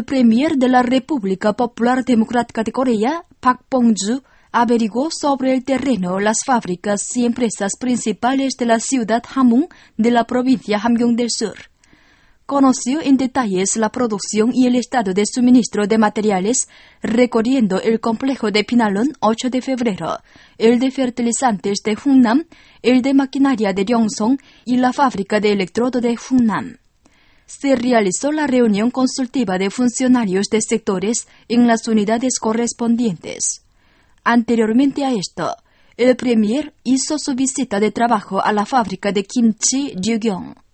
el premier de la República Popular Democrática de Corea, Park Bong-ju, averiguó sobre el terreno las fábricas y empresas principales de la ciudad Hamhung de la provincia Hamgyong del Sur. Conoció en detalles la producción y el estado de suministro de materiales, recorriendo el complejo de Pinalón 8 de febrero, el de fertilizantes de Hunnam, el de maquinaria de Ryongson y la fábrica de electrodo de Hunnam. Se realizó la reunión consultiva de funcionarios de sectores en las unidades correspondientes. Anteriormente a esto, el premier hizo su visita de trabajo a la fábrica de kimchi Ryugyong.